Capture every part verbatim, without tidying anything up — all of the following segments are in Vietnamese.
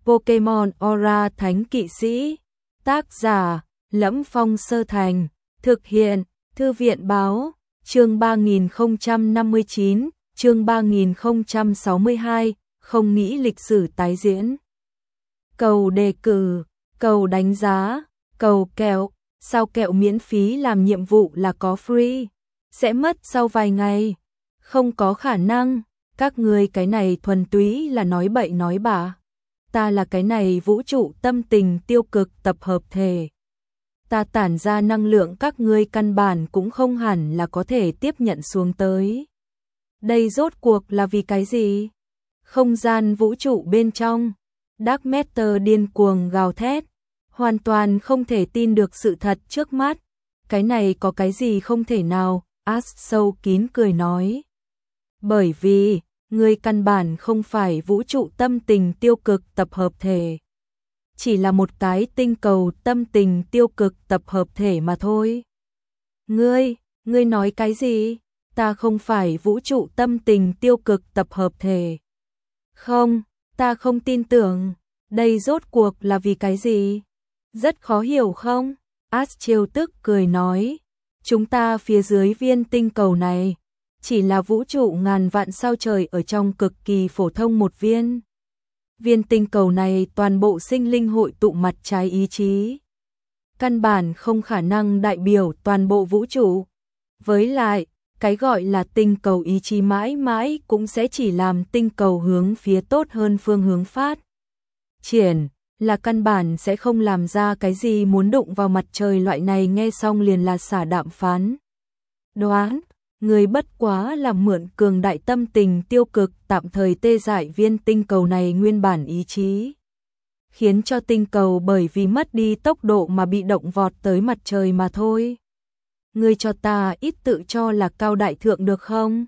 Pokemon Aura Thánh Kỵ Sĩ. Tác giả: Lẫm Phong Sơ Thành. Thực hiện: Thư viện báo. Chương ba nghìn không trăm năm mươi chín, chương ba nghìn không trăm sáu mươi hai, không nghĩ lịch sử tái diễn. Cầu đề cử, cầu đánh giá, cầu kẹo, sao kẹo miễn phí làm nhiệm vụ là có free, sẽ mất sau vài ngày. Không có khả năng, các ngươi cái này thuần túy là nói bậy nói bạ. Ta là cái này vũ trụ tâm tình tiêu cực tập hợp thể. Ta tản ra năng lượng các ngươi căn bản cũng không hẳn là có thể tiếp nhận xuống tới. Đây rốt cuộc là vì cái gì? Không gian vũ trụ bên trong, Dark Matter điên cuồng gào thét, hoàn toàn không thể tin được sự thật trước mắt. Cái này có cái gì không thể nào? Ash sâu kín cười nói. Bởi vì, ngươi căn bản không phải vũ trụ tâm tình tiêu cực tập hợp thể. Chỉ là một cái tinh cầu tâm tình tiêu cực tập hợp thể mà thôi. Ngươi, ngươi nói cái gì? Ta không phải vũ trụ tâm tình tiêu cực tập hợp thể. Không, ta không tin tưởng. Đây rốt cuộc là vì cái gì? Rất khó hiểu không? Ash trêu tức cười nói. Chúng ta phía dưới viên tinh cầu này chỉ là vũ trụ ngàn vạn sao trời ở trong cực kỳ phổ thông một viên. Viên tinh cầu này toàn bộ sinh linh hội tụ mặt trái ý chí. Căn bản không khả năng đại biểu toàn bộ vũ trụ. Với lại, cái gọi là tinh cầu ý chí mãi mãi cũng sẽ chỉ làm tinh cầu hướng phía tốt hơn phương hướng phát triển, là căn bản sẽ không làm ra cái gì muốn đụng vào mặt trời loại này. Nghe xong liền là xả đạm phán đoán. Người bất quá là mượn cường đại tâm tình tiêu cực tạm thời tê dại viên tinh cầu này nguyên bản ý chí, khiến cho tinh cầu bởi vì mất đi tốc độ mà bị động vọt tới mặt trời mà thôi. Ngươi cho ta ít tự cho là cao đại thượng được không?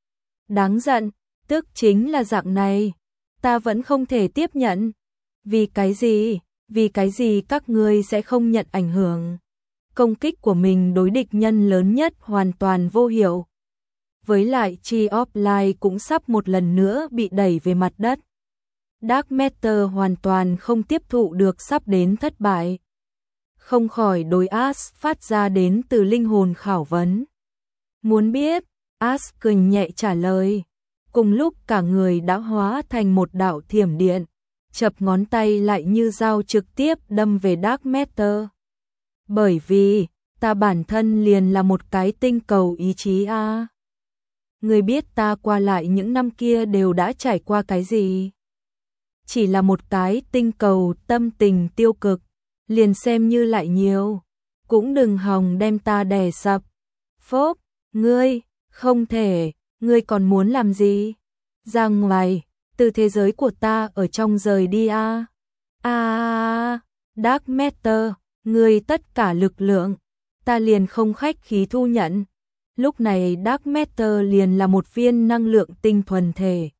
Đáng giận, tức chính là dạng này, ta vẫn không thể tiếp nhận. Vì cái gì? Vì cái gì các ngươi sẽ không nhận ảnh hưởng? Công kích của mình đối địch nhân lớn nhất hoàn toàn vô hiệu. Với lại Tree of Life cũng sắp một lần nữa bị đẩy về mặt đất. Dark Matter hoàn toàn không tiếp thụ được sắp đến thất bại. Không khỏi đối Ash phát ra đến từ linh hồn khảo vấn. Muốn biết? Ash cười nhẹ trả lời. Cùng lúc cả người đã hóa thành một đạo thiểm điện, chập ngón tay lại như dao trực tiếp đâm về Dark Matter. Bởi vì, ta bản thân liền là một cái tinh cầu ý chí a. À. Người biết ta qua lại những năm kia đều đã trải qua cái gì? Chỉ là một cái tinh cầu tâm tình tiêu cực, liền xem như lại nhiều, cũng đừng hòng đem ta đè sập. Phốp, ngươi, không thể, ngươi còn muốn làm gì? Ra ngoài, từ thế giới của ta ở trong rời đi a. A à, Dark Matter, ngươi tất cả lực lượng, ta liền không khách khí thu nhận. Lúc này Dark Matter liền là một viên năng lượng tinh thuần thể.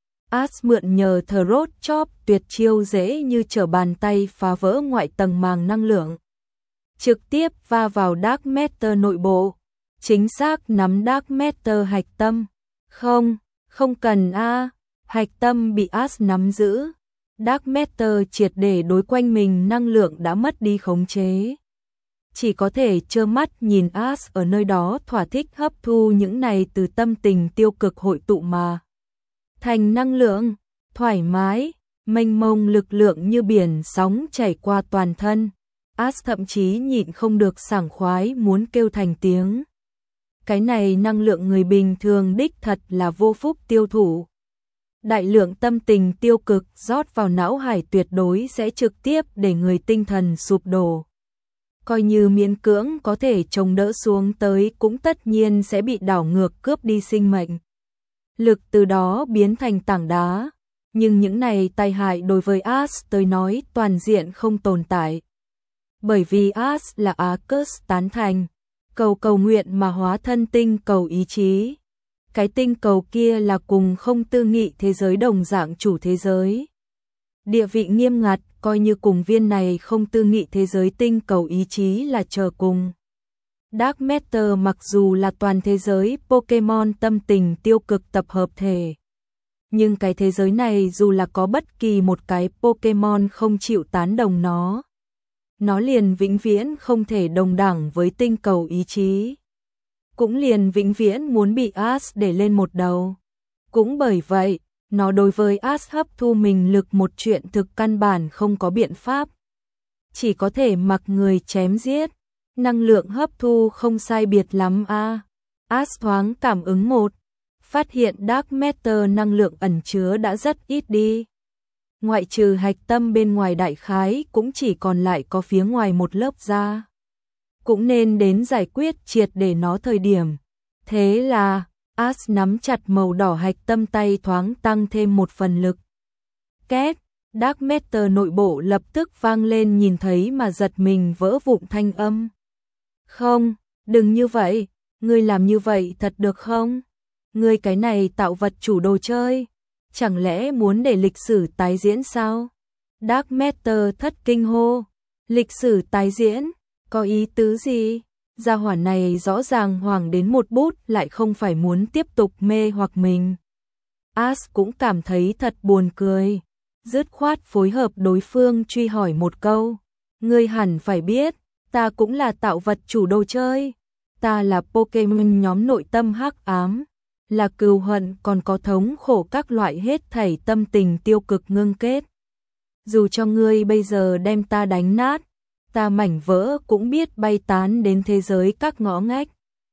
Ash mượn nhờ Throat Chop tuyệt chiêu dễ như trở bàn tay phá vỡ ngoại tầng màng năng lượng, trực tiếp va vào Dark Matter nội bộ, chính xác nắm Dark Matter hạch tâm. Không, không cần a, à. Hạch tâm bị Ash nắm giữ. Dark Matter triệt để đối quanh mình năng lượng đã mất đi khống chế. Chỉ có thể trơ mắt nhìn Ash ở nơi đó thỏa thích hấp thu những này từ tâm tình tiêu cực hội tụ mà thành năng lượng, thoải mái, mênh mông lực lượng như biển sóng chảy qua toàn thân. Ash thậm chí nhịn không được sảng khoái muốn kêu thành tiếng. Cái này năng lượng người bình thường đích thật là vô phúc tiêu thụ. Đại lượng tâm tình tiêu cực rót vào não hải tuyệt đối sẽ trực tiếp để người tinh thần sụp đổ. Coi như miễn cưỡng có thể chống đỡ xuống tới cũng tất nhiên sẽ bị đảo ngược cướp đi sinh mệnh. Lực từ đó biến thành tảng đá. Nhưng những này tai hại đối với Ash tới nói toàn diện không tồn tại. Bởi vì Ash là Arcus tán thành, cầu cầu nguyện mà hóa thân tinh cầu ý chí. Cái tinh cầu kia là cùng không tư nghị thế giới đồng dạng chủ thế giới. Địa vị nghiêm ngặt, coi như cùng viên này không tư nghị thế giới tinh cầu ý chí là chờ cùng. Dark Matter mặc dù là toàn thế giới Pokemon tâm tình tiêu cực tập hợp thể, Nhưng cái thế giới này dù là có bất kỳ một cái Pokémon không chịu tán đồng nó, nó liền vĩnh viễn không thể đồng đẳng với tinh cầu ý chí. Cũng liền vĩnh viễn muốn bị Ash để lên một đầu. Cũng bởi vậy, nó đối với Ash hấp thu mình lực một chuyện thực căn bản không có biện pháp. Chỉ có thể mặc người chém giết. Năng lượng hấp thu không sai biệt lắm a. À. Ash thoáng cảm ứng một, phát hiện Dark Matter năng lượng ẩn chứa đã rất ít đi. Ngoại trừ hạch tâm bên ngoài đại khái cũng chỉ còn lại có phía ngoài một lớp da. Cũng nên đến giải quyết triệt để nó thời điểm. Thế là, Ash nắm chặt màu đỏ hạch tâm tay thoáng tăng thêm một phần lực. Két, Dark Matter nội bộ lập tức vang lên nhìn thấy mà giật mình vỡ vụn thanh âm. Không, đừng như vậy, ngươi làm như vậy thật được không? Ngươi cái này tạo vật chủ đồ chơi, chẳng lẽ muốn để lịch sử tái diễn sao? Dark Matter thất kinh hô, lịch sử tái diễn, có ý tứ gì? Gia hỏa này rõ ràng hoảng đến một bút lại không phải muốn tiếp tục mê hoặc mình. Ash cũng cảm thấy thật buồn cười, dứt khoát phối hợp đối phương truy hỏi một câu. Ngươi hẳn phải biết, ta cũng là tạo vật chủ đồ chơi, ta là Pokémon nhóm nội tâm hắc ám, là cừu hận còn có thống khổ các loại hết thảy tâm tình tiêu cực ngưng kết. Dù cho ngươi bây giờ đem ta đánh nát, ta mảnh vỡ cũng biết bay tán đến thế giới các ngõ ngách.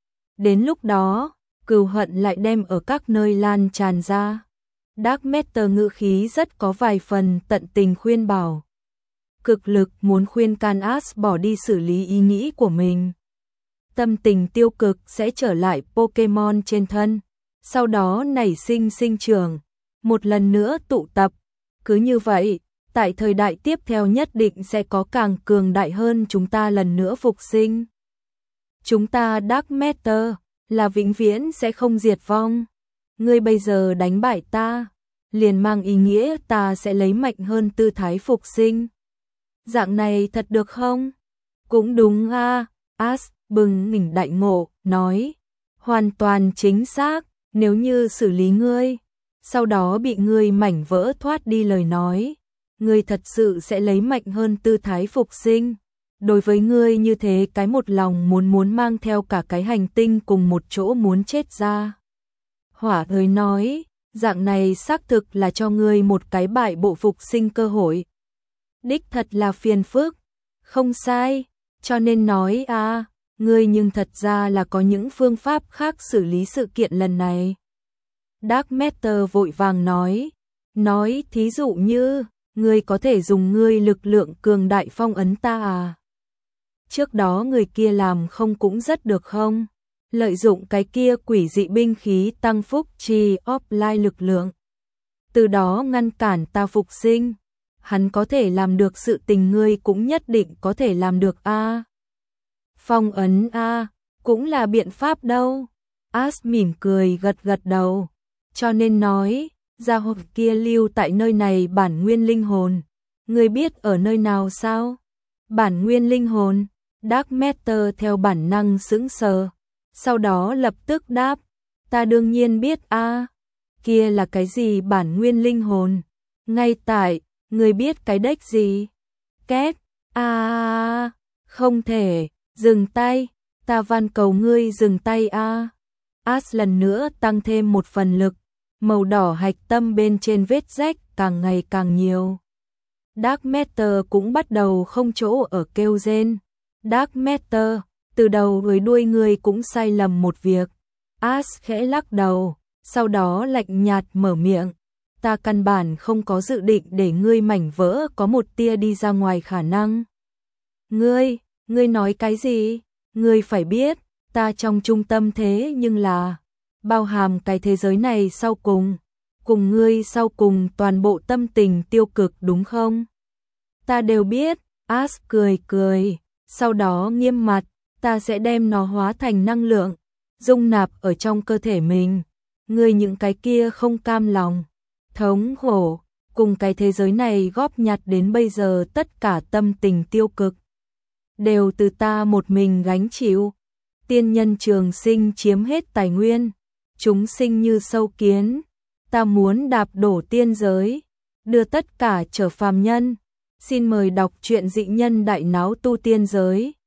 Đến lúc đó, cừu hận lại đem ở các nơi lan tràn ra. Dark Matter ngữ khí rất có vài phần tận tình khuyên bảo. Cực lực muốn khuyên can Ash bỏ đi xử lý ý nghĩ của mình. Tâm tình tiêu cực sẽ trở lại Pokémon trên thân, sau đó nảy sinh sinh trưởng, một lần nữa tụ tập. Cứ như vậy, tại thời đại tiếp theo nhất định sẽ có càng cường đại hơn chúng ta lần nữa phục sinh. Chúng ta Dark Matter là vĩnh viễn sẽ không diệt vong. Ngươi bây giờ đánh bại ta, liền mang ý nghĩa ta sẽ lấy mạnh hơn tư thái phục sinh. Dạng này thật được không? Cũng đúng a. À. Ash bừng tỉnh đại ngộ, nói, hoàn toàn chính xác, nếu như xử lý ngươi, sau đó bị ngươi mảnh vỡ thoát đi lời nói, ngươi thật sự sẽ lấy mạnh hơn tư thái phục sinh. Đối với ngươi như thế cái một lòng muốn muốn mang theo cả cái hành tinh cùng một chỗ muốn chết ra. Hỏa ơi nói, dạng này xác thực là cho ngươi một cái bại bộ phục sinh cơ hội. Đích thật là phiền phức, không sai, cho nên nói à, ngươi nhưng thật ra là có những phương pháp khác xử lý sự kiện lần này. Dark Matter vội vàng nói, nói thí dụ như, ngươi có thể dùng ngươi lực lượng cường đại phong ấn ta à. Trước đó người kia làm không cũng rất được không? Lợi dụng cái kia quỷ dị binh khí tăng phúc chi offline lực lượng. Từ đó ngăn cản ta phục sinh. Hắn có thể làm được sự tình ngươi cũng nhất định có thể làm được a. À. Phong ấn a, à, cũng là biện pháp đâu. Ash mỉm cười gật gật đầu. Cho nên nói, gia hồn kia lưu tại nơi này bản nguyên linh hồn. Ngươi biết ở nơi nào sao? Bản nguyên linh hồn. Dark Matter theo bản năng sững sờ. Sau đó lập tức đáp, ta đương nhiên biết a. À. Kia là cái gì bản nguyên linh hồn? Ngay tại, ngươi biết cái đếch gì? Két, a à, không thể, dừng tay, ta van cầu ngươi dừng tay a. À. Ash lần nữa tăng thêm một phần lực, màu đỏ hạch tâm bên trên vết rách càng ngày càng nhiều. Dark Matter cũng bắt đầu không chỗ ở kêu rên. Dark Matter, từ đầu với đuôi ngươi cũng sai lầm một việc. Ash khẽ lắc đầu, sau đó lạnh nhạt mở miệng. Ta căn bản không có dự định để ngươi mảnh vỡ có một tia đi ra ngoài khả năng. Ngươi, ngươi nói cái gì? Ngươi phải biết, ta trong trung tâm thế nhưng là bao hàm cái thế giới này sau cùng, cùng ngươi sau cùng toàn bộ tâm tình tiêu cực đúng không? Ta đều biết, Ash cười cười, sau đó nghiêm mặt, ta sẽ đem nó hóa thành năng lượng, dung nạp ở trong cơ thể mình. Ngươi những cái kia không cam lòng, thống khổ, cùng cái thế giới này góp nhặt đến bây giờ tất cả tâm tình tiêu cực, đều từ ta một mình gánh chịu. Tiên nhân trường sinh chiếm hết tài nguyên, chúng sinh như sâu kiến, ta muốn đạp đổ tiên giới, đưa tất cả trở phàm nhân. Xin mời đọc truyện Dị Nhân Đại Náo Tu Tiên Giới.